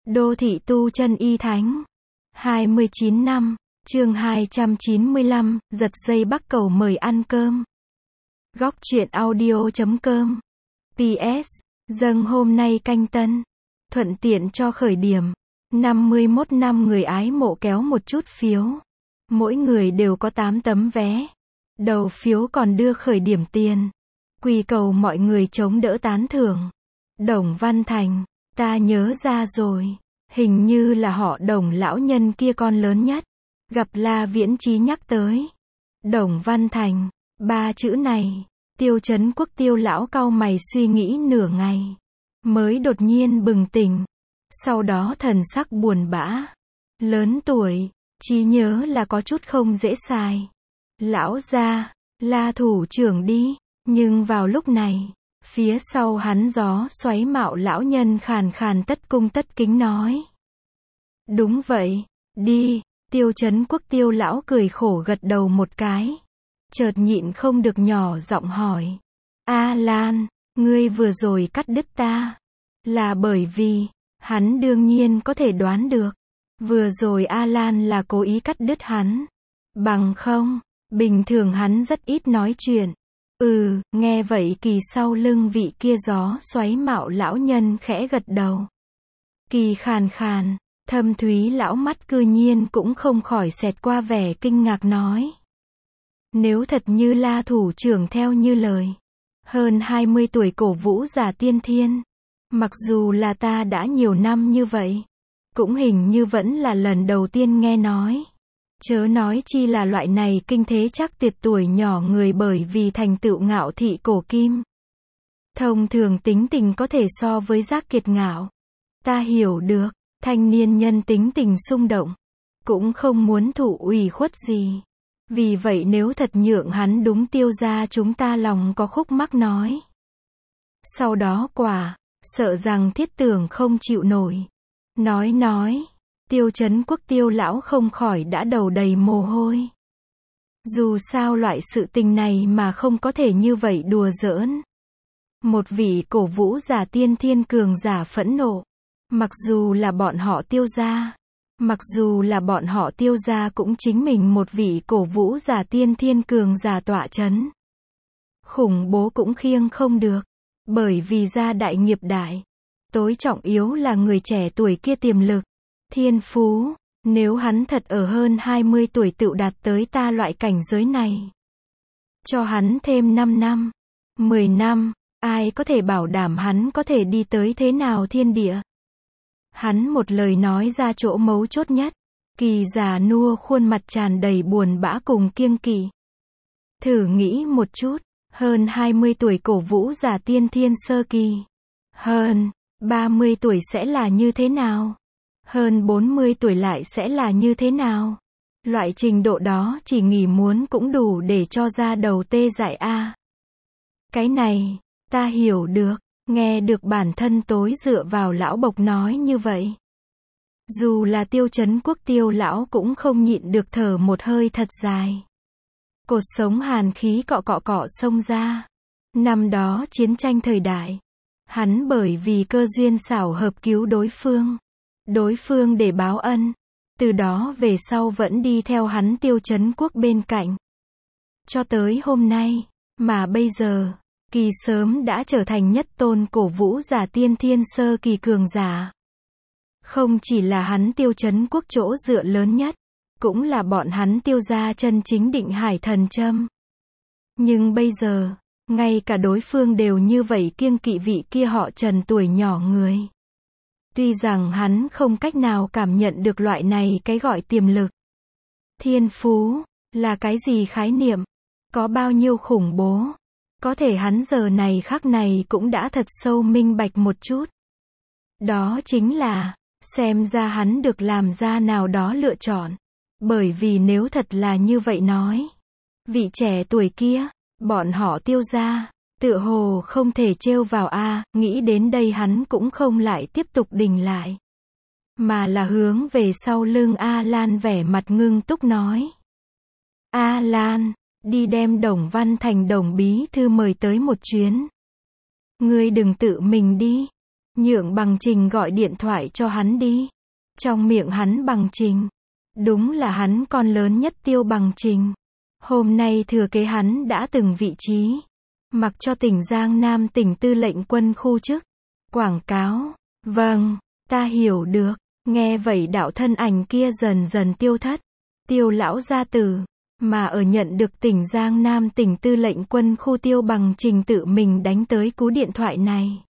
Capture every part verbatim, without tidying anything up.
Đô thị tu chân y thánh. hai mươi chín năm, chương hai trăm chín mươi lăm, giật dây Bắc Cầu mời ăn cơm. Góc truyện audio chấm com. pê ét. Dâng hôm nay canh tân. Thuận tiện cho khởi điểm. năm mươi mốt năm người ái mộ kéo một chút phiếu. Mỗi người đều có tám tấm vé. Đầu phiếu còn đưa khởi điểm tiền. Quỳ cầu mọi người chống đỡ tán thưởng. Đồng Văn Thành, ta nhớ ra rồi. Hình như là họ Đồng lão nhân kia con lớn nhất. Gặp La Viễn Chí nhắc tới. Đồng Văn Thành, ba chữ này. Tiêu Chấn Quốc Tiêu lão cau mày suy nghĩ nửa ngày. Mới đột nhiên bừng tỉnh. Sau đó thần sắc buồn bã. Lớn tuổi, trí nhớ là có chút không dễ xài. Lão gia, La thủ trưởng đi. Nhưng vào lúc này, phía sau hắn gió xoáy mạo lão nhân khàn khàn tất cung tất kính nói. Đúng vậy, đi. Tiêu Chấn Quốc Tiêu lão cười khổ gật đầu một cái. Chợt nhịn không được nhỏ giọng hỏi. A Lan, ngươi vừa rồi cắt đứt ta. Là bởi vì, hắn đương nhiên có thể đoán được. Vừa rồi A Lan là cố ý cắt đứt hắn. Bằng không, bình thường hắn rất ít nói chuyện. Ừ, nghe vậy kỳ sau lưng vị kia gió xoáy mạo lão nhân khẽ gật đầu. Kỳ khàn khàn, thâm thúy lão mắt cư nhiên cũng không khỏi xẹt qua vẻ kinh ngạc nói. Nếu thật như La thủ trưởng theo như lời, hơn hai mươi tuổi cổ vũ giả tiên thiên, mặc dù là ta đã nhiều năm như vậy, cũng hình như vẫn là lần đầu tiên nghe nói. Chớ nói chi là loại này kinh thế chắc tuyệt tuổi nhỏ người bởi vì thành tựu ngạo thị cổ kim. Thông thường tính tình có thể so với Giác Kiệt ngạo. Ta hiểu được, thanh niên nhân tính tình xung động, cũng không muốn thụ ủy khuất gì. Vì vậy nếu thật nhượng hắn đúng Tiêu gia chúng ta lòng có khúc mắc nói. Sau đó quả, sợ rằng Thiết Tưởng không chịu nổi. Nói nói. Tiêu Chấn Quốc Tiêu lão không khỏi đã đầu đầy mồ hôi. Dù sao loại sự tình này mà không có thể như vậy đùa giỡn. Một vị cổ vũ giả tiên thiên cường giả phẫn nộ. Mặc dù là bọn họ Tiêu gia, mặc dù là bọn họ Tiêu gia cũng chính mình một vị cổ vũ giả tiên thiên cường giả tọa chấn. Khủng bố cũng khiêng không được. Bởi vì gia đại nghiệp đại. Tối trọng yếu là người trẻ tuổi kia tiềm lực. Thiên phú, nếu hắn thật ở hơn hai mươi tuổi tự đạt tới ta loại cảnh giới này. Cho hắn thêm năm năm, mười năm, ai có thể bảo đảm hắn có thể đi tới thế nào thiên địa. Hắn một lời nói ra chỗ mấu chốt nhất, Kỳ già nua khuôn mặt tràn đầy buồn bã cùng kiêng kỵ. Thử nghĩ một chút, hơn hai mươi tuổi cổ vũ giả tiên thiên sơ kỳ. Hơn ba mươi tuổi sẽ là như thế nào? Hơn bốn mươi tuổi lại sẽ là như thế nào? Loại trình độ đó chỉ nghỉ muốn cũng đủ để cho ra đầu tê dại a. Cái này, ta hiểu được, nghe được bản thân tối dựa vào lão bộc nói như vậy. Dù là Tiêu Chấn Quốc Tiêu lão cũng không nhịn được thở một hơi thật dài. Cột sống hàn khí cọ cọ cọ xông ra. Năm đó chiến tranh thời đại, hắn bởi vì cơ duyên xảo hợp cứu đối phương. Đối phương để báo ân, từ đó về sau vẫn đi theo hắn Tiêu Chấn Quốc bên cạnh. Cho tới hôm nay, mà bây giờ, Kỳ sớm đã trở thành nhất tôn cổ vũ giả tiên thiên sơ kỳ cường giả. Không chỉ là hắn Tiêu Chấn Quốc chỗ dựa lớn nhất, cũng là bọn hắn Tiêu gia chân chính định hải thần châm. Nhưng bây giờ, ngay cả đối phương đều như vậy kiêng kỵ vị kia họ Trần tuổi nhỏ người. Tuy rằng hắn không cách nào cảm nhận được loại này cái gọi tiềm lực. Thiên phú, là cái gì khái niệm? Có bao nhiêu khủng bố? Có thể hắn giờ này khắc này cũng đã thật sâu minh bạch một chút. Đó chính là, xem ra hắn được làm ra nào đó lựa chọn. Bởi vì nếu thật là như vậy nói, vị trẻ tuổi kia, bọn họ Tiêu gia, tựa hồ không thể trêu vào a. Nghĩ đến đây hắn cũng không lại tiếp tục đình lại, mà là hướng về sau lưng A Lan vẻ mặt ngưng túc nói. A Lan, đi đem Đồng Văn Thành Đồng bí thư mời tới một chuyến. Ngươi đừng tự mình đi. nhượng Bằng Trình gọi điện thoại cho hắn đi. Trong miệng hắn Bằng Trình, đúng là hắn con lớn nhất Tiêu Bằng Trình. Hôm nay thừa kế hắn đã từng vị trí, mặc cho tỉnh Giang Nam tỉnh tư lệnh quân khu chức. Quảng cáo. Vâng, ta hiểu được. Nghe vậy đạo thân ảnh kia dần dần tiêu thất. Tiêu lão gia tử, mà ở nhận được tỉnh Giang Nam tỉnh tư lệnh quân khu Tiêu Bằng Trình tự mình đánh tới cú điện thoại này.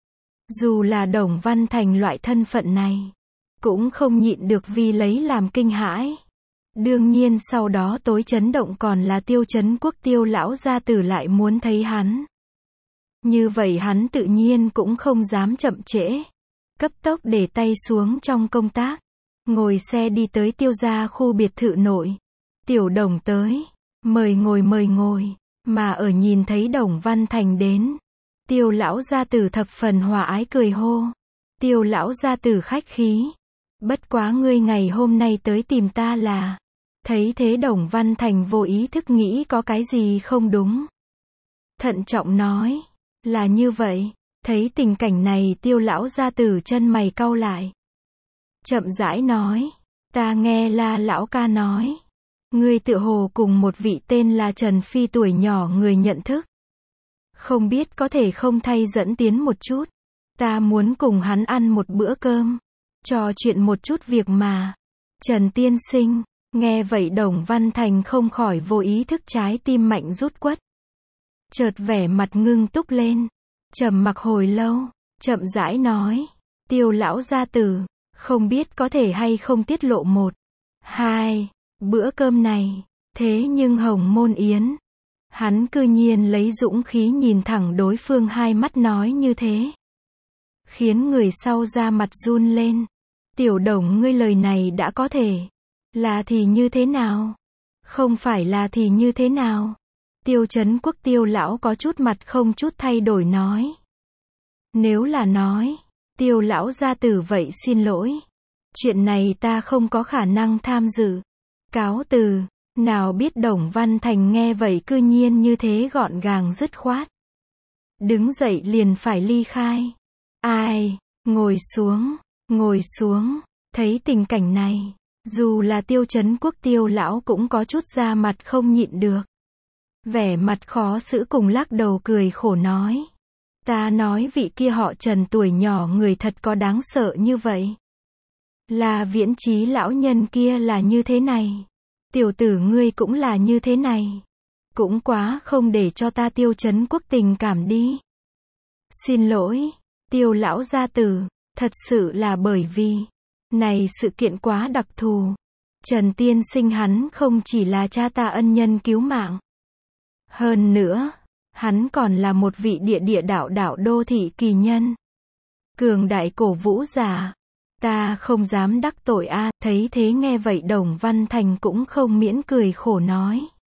Dù là Đồng Văn Thành loại thân phận này, cũng không nhịn được vì lấy làm kinh hãi. Đương nhiên sau đó tối chấn động còn là Tiêu Chấn Quốc Tiêu lão gia tử lại muốn thấy hắn. Như vậy hắn tự nhiên cũng không dám chậm trễ. Cấp tốc để tay xuống trong công tác. Ngồi xe đi tới Tiêu gia khu biệt thự nội. Tiểu Đồng tới. Mời ngồi mời ngồi. Mà ở nhìn thấy Đồng Văn Thành đến. Tiêu lão gia tử thập phần hòa ái cười hô. Tiêu lão gia tử khách khí. Bất quá ngươi ngày hôm nay tới tìm ta là. Thấy thế Đồng Văn Thành vô ý thức nghĩ có cái gì không đúng. Thận trọng nói. Là như vậy. Thấy tình cảnh này Tiêu lão gia tử chân mày cau lại. Chậm rãi nói. Ta nghe La lão ca nói. Ngươi tựa hồ cùng một vị tên là Trần Phi tuổi nhỏ người nhận thức. Không biết có thể không thay dẫn tiến một chút. Ta muốn cùng hắn ăn một bữa cơm. Trò chuyện một chút việc mà. Trần tiên sinh. Nghe vậy Đồng Văn Thành không khỏi vô ý thức trái tim mạnh rút quất. Chợt vẻ mặt ngưng túc lên. Trầm mặc hồi lâu. Chậm rãi nói. Tiêu lão gia tử. Không biết có thể hay không tiết lộ một. Hai. Bữa cơm này. Thế nhưng Hồng Môn Yến. Hắn cư nhiên lấy dũng khí nhìn thẳng đối phương hai mắt nói như thế. Khiến người sau ra mặt run lên. Tiểu Đồng ngươi lời này đã có thể. Là thì như thế nào? Không phải là thì như thế nào? Tiêu Chấn Quốc Tiêu lão có chút mặt không chút thay đổi nói. Nếu là nói. Tiêu lão gia tử vậy xin lỗi. Chuyện này ta không có khả năng tham dự. Cáo từ. Nào biết Đồng Văn Thành nghe vậy cư nhiên như thế gọn gàng dứt khoát. Đứng dậy liền phải ly khai. Ai? Ngồi xuống. Ngồi xuống. Thấy tình cảnh này. Dù là Tiêu Chấn Quốc Tiêu lão cũng có chút da mặt không nhịn được. Vẻ mặt khó xử cùng lắc đầu cười khổ nói. Ta nói vị kia họ Trần tuổi nhỏ người thật có đáng sợ như vậy. Là Viễn Chí lão nhân kia là như thế này. Tiểu tử ngươi cũng là như thế này. Cũng quá không để cho ta Tiêu Chấn Quốc tình cảm đi. Xin lỗi, Tiêu lão gia tử, thật sự là bởi vì này sự kiện quá đặc thù. Trần tiên sinh hắn không chỉ là cha ta ân nhân cứu mạng. Hơn nữa, hắn còn là một vị địa địa đạo đạo đô thị kỳ nhân. Cường đại cổ vũ giả. Ta không dám đắc tội a. Thấy thế nghe vậy Đồng Văn Thành cũng không miễn cười khổ nói.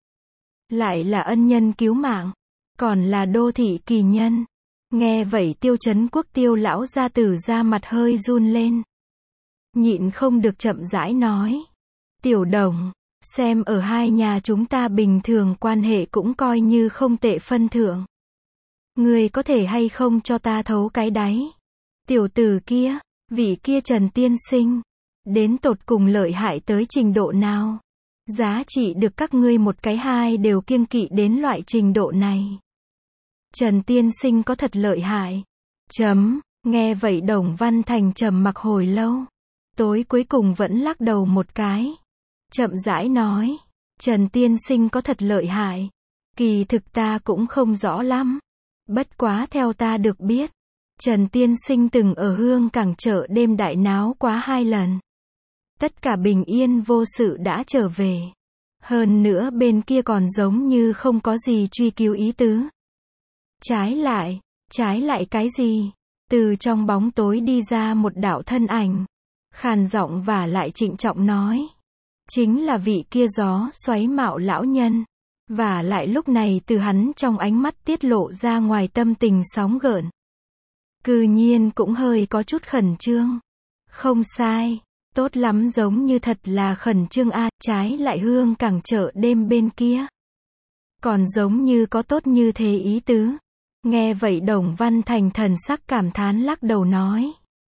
Lại là ân nhân cứu mạng. Còn là đô thị kỳ nhân. Nghe vậy Tiêu Chấn Quốc Tiêu lão gia tử ra mặt hơi run lên. Nhịn không được chậm rãi nói. Tiểu Đồng, xem ở hai nhà chúng ta bình thường quan hệ cũng coi như không tệ phân thượng. Ngươi có thể hay không cho ta thấu cái đáy? Tiểu tử kia, vị kia Trần tiên sinh, đến tột cùng lợi hại tới trình độ nào? Giá trị được các ngươi một cái hai đều kiêng kỵ đến loại trình độ này. Trần tiên sinh có thật lợi hại. Chấm, nghe vậy Đồng Văn Thành trầm mặc hồi lâu. Tối cuối cùng vẫn lắc đầu một cái. Chậm rãi nói. Trần tiên sinh có thật lợi hại. Kỳ thực ta cũng không rõ lắm. Bất quá theo ta được biết. Trần tiên sinh từng ở Hương Cảng chợ đêm đại náo quá hai lần. Tất cả bình yên vô sự đã trở về. Hơn nữa bên kia còn giống như không có gì truy cứu ý tứ. Trái lại, trái lại cái gì? Từ trong bóng tối đi ra một đạo thân ảnh. Khàn giọng và lại trịnh trọng nói. Chính là vị kia gió xoáy mạo lão nhân. Và lại lúc này từ hắn trong ánh mắt tiết lộ ra ngoài tâm tình sóng gợn. Cư nhiên cũng hơi có chút khẩn trương. Không sai, tốt lắm giống như thật là khẩn trương a. Trái lại Hương Cảng chợ đêm bên kia. Còn giống như có tốt như thế ý tứ. Nghe vậy Đồng Văn Thành thần sắc cảm thán lắc đầu nói.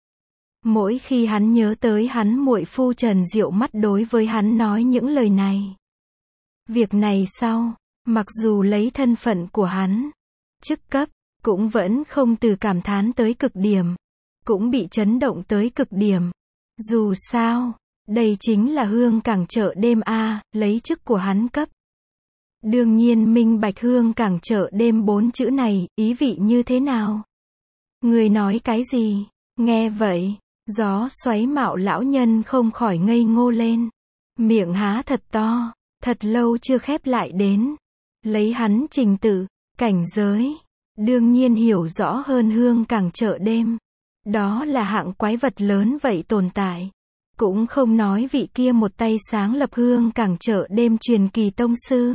Mỗi khi hắn nhớ tới hắn muội phu Trần Diệu Mắt đối với hắn nói những lời này. Việc này sau, mặc dù lấy thân phận của hắn, chức cấp, cũng vẫn không từ cảm thán tới cực điểm. Cũng bị chấn động tới cực điểm. Dù sao, đây chính là hương cảng chợ đêm A, lấy chức của hắn cấp. Đương nhiên minh bạch hương cảng chợ đêm bốn chữ này, ý vị như thế nào? Người nói cái gì? Nghe vậy, gió xoáy mạo lão nhân không khỏi ngây ngô lên. Miệng há thật to, thật lâu chưa khép lại đến. Lấy hắn trình tự, cảnh giới, đương nhiên hiểu rõ hơn hương cảng chợ đêm. Đó là hạng quái vật lớn vậy tồn tại. Cũng không nói vị kia một tay sáng lập hương cảng chợ đêm truyền kỳ tông sư.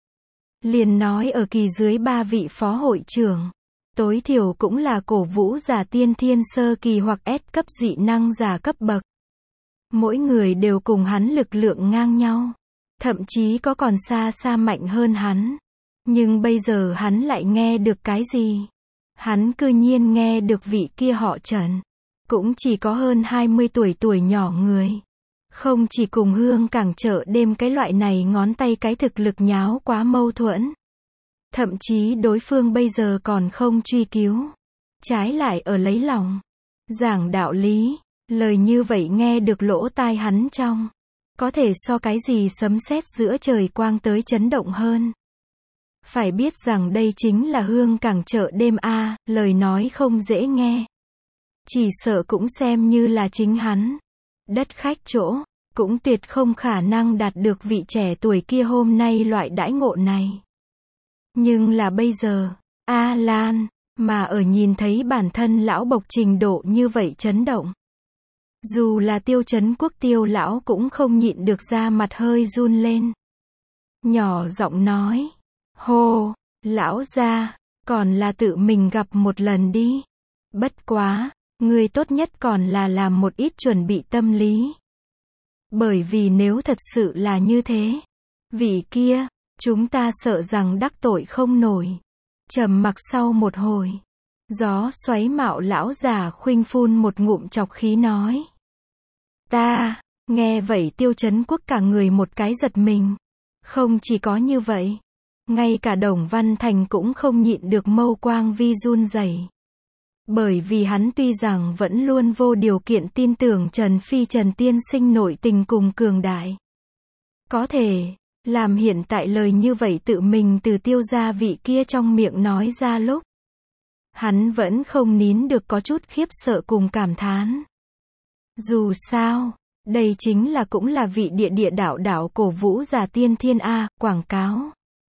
Liền nói ở kỳ dưới ba vị phó hội trưởng. Tối thiểu cũng là cổ vũ giả tiên thiên sơ kỳ hoặc S cấp dị năng giả cấp bậc. Mỗi người đều cùng hắn lực lượng ngang nhau. Thậm chí có còn xa xa mạnh hơn hắn. Nhưng bây giờ hắn lại nghe được cái gì? Hắn cư nhiên nghe được vị kia họ Trần. Cũng chỉ có hơn hai mươi tuổi tuổi nhỏ người. Không chỉ cùng hương cảng chợ đêm cái loại này ngón tay cái thực lực nháo quá mâu thuẫn. Thậm chí đối phương bây giờ còn không truy cứu. Trái lại ở lấy lòng. Giảng đạo lý. Lời như vậy nghe được lỗ tai hắn trong. Có thể so cái gì sấm sét giữa trời quang tới chấn động hơn. Phải biết rằng đây chính là hương cảng chợ đêm A, lời nói không dễ nghe. Chỉ sợ cũng xem như là chính hắn. Đất khách chỗ, cũng tuyệt không khả năng đạt được vị trẻ tuổi kia hôm nay loại đãi ngộ này. Nhưng là bây giờ, A Lan, mà ở nhìn thấy bản thân lão bộc trình độ như vậy chấn động. Dù là Tiêu Trấn Quốc Tiêu lão cũng không nhịn được ra mặt hơi run lên. Nhỏ giọng nói. Hô, lão gia, còn là tự mình gặp một lần đi. Bất quá, người tốt nhất còn là làm một ít chuẩn bị tâm lý. Bởi vì nếu thật sự là như thế, vị kia, chúng ta sợ rằng đắc tội không nổi. Trầm mặc sau một hồi, gió xoáy mạo lão già khuynh phun một ngụm chọc khí nói. Ta, nghe vậy Tiêu Trấn Quốc cả người một cái giật mình. Không chỉ có như vậy. Ngay cả Đồng Văn Thành cũng không nhịn được mâu quang vi run rẩy. Bởi vì hắn tuy rằng vẫn luôn vô điều kiện tin tưởng Trần Phi Trần tiên sinh nội tình cùng cường đại. Có thể, làm hiện tại lời như vậy tự mình từ Tiêu gia vị kia trong miệng nói ra lúc. Hắn vẫn không nín được có chút khiếp sợ cùng cảm thán. Dù sao, đây chính là cũng là vị địa địa đạo đạo cổ vũ giả tiên thiên A, quảng cáo.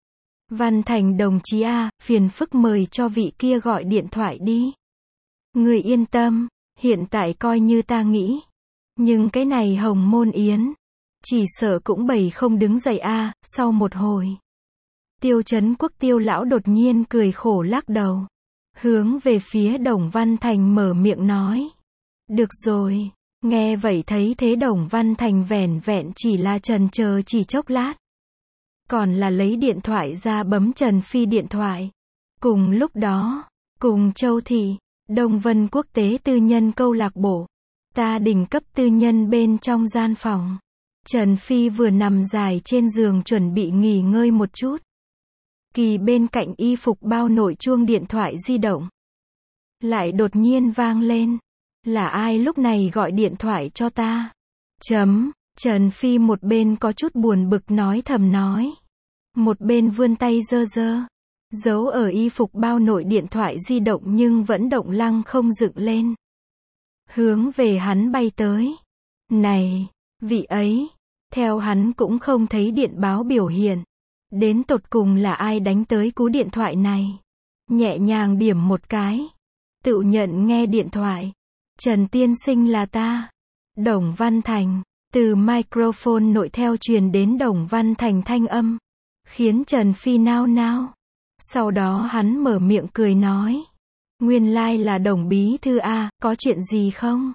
Văn Thành đồng chí A, phiền phức mời cho vị kia gọi điện thoại đi. Người yên tâm, hiện tại coi như ta nghĩ. Nhưng cái này hồng môn yến, chỉ sợ cũng bày không đứng dậy A, sau một hồi. Tiêu Trấn Quốc Tiêu lão đột nhiên cười khổ lắc đầu. Hướng về phía Đồng Văn Thành mở miệng nói. Được rồi, nghe vậy thấy thế Đồng Văn Thành vẻn vẹn chỉ là trần chờ chỉ chốc lát. Còn là lấy điện thoại ra bấm Trần Phi điện thoại. Cùng lúc đó, cùng Châu Thị, Đông Vân Quốc tế tư nhân câu lạc bộ, ta đỉnh cấp tư nhân bên trong gian phòng. Trần Phi vừa nằm dài trên giường chuẩn bị nghỉ ngơi một chút. Kỳ bên cạnh y phục bao nội chuông điện thoại di động. Lại đột nhiên vang lên. Là ai lúc này gọi điện thoại cho ta? Chấm. Trần Phi một bên có chút buồn bực nói thầm nói. Một bên vươn tay dơ dơ. Giấu ở y phục bao nội điện thoại di động nhưng vẫn động lăng không dựng lên. Hướng về hắn bay tới. Này, vị ấy. Theo hắn cũng không thấy điện báo biểu hiện. Đến tột cùng là ai đánh tới cú điện thoại này. Nhẹ nhàng điểm một cái. Tự nhận nghe điện thoại. Trần tiên sinh là ta. Đồng Văn Thành. Từ microphone nội theo truyền đến Đồng Văn Thành thanh âm. Khiến Trần Phi nao nao. Sau đó hắn mở miệng cười nói. Nguyên lai like là Đồng bí thư A, có chuyện gì không?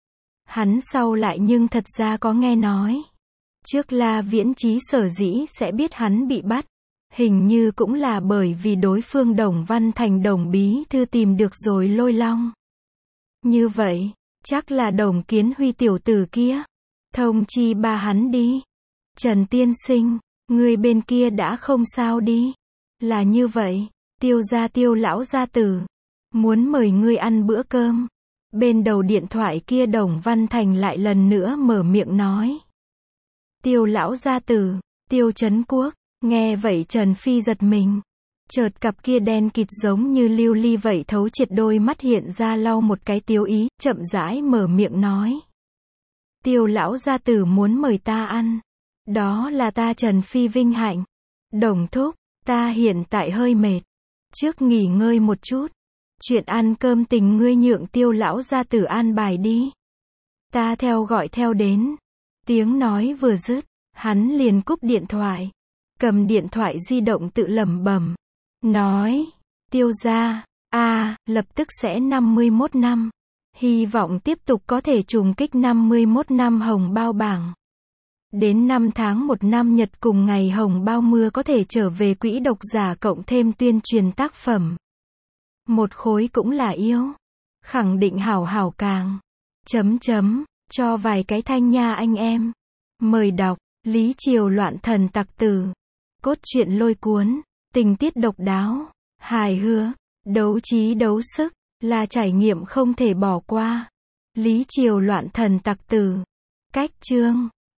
Hắn sau lại nhưng thật ra có nghe nói. Trước La Viễn Chí sở dĩ sẽ biết hắn bị bắt. Hình như cũng là bởi vì đối phương Đồng Văn Thành Đồng bí thư tìm được rồi Lôi Long. Như vậy, chắc là Đồng Kiến Huy tiểu tử kia. Thông chi ba hắn đi. Trần tiên sinh, người bên kia đã không sao đi. Là như vậy, Tiêu gia Tiêu lão gia tử muốn mời ngươi ăn bữa cơm. Bên đầu điện thoại kia Đồng Văn Thành lại lần nữa mở miệng nói. Tiêu lão gia tử, Tiêu Trấn Quốc, nghe vậy Trần Phi giật mình. Chợt cặp kia đen kịt giống như lưu ly vậy thấu triệt đôi mắt hiện ra lau một cái tiêu ý, chậm rãi mở miệng nói. Tiêu lão gia tử muốn mời ta ăn. Đó là ta Trần Phi vinh hạnh. Đồng thúc, ta hiện tại hơi mệt. Trước nghỉ ngơi một chút. Chuyện ăn cơm tình ngươi nhượng Tiêu lão gia tử an bài đi. Ta theo gọi theo đến. Tiếng nói vừa dứt, hắn liền cúp điện thoại. Cầm điện thoại di động tự lẩm bẩm. Nói, Tiêu gia, a lập tức sẽ năm mươi mốt năm. Hy vọng tiếp tục có thể trùng kích năm mươi mốt năm hồng bao bảng. Đến năm tháng một năm nhật cùng ngày hồng bao mưa có thể trở về quỹ độc giả cộng thêm tuyên truyền tác phẩm. Một khối cũng là yêu. Khẳng định hảo hảo càng. Chấm chấm, cho vài cái thanh nha anh em. Mời đọc, Lý Triều loạn thần tặc tử. Cốt truyện lôi cuốn, tình tiết độc đáo, hài hước, đấu trí đấu sức, là trải nghiệm không thể bỏ qua. Lý Triều loạn thần tặc tử. Cách chương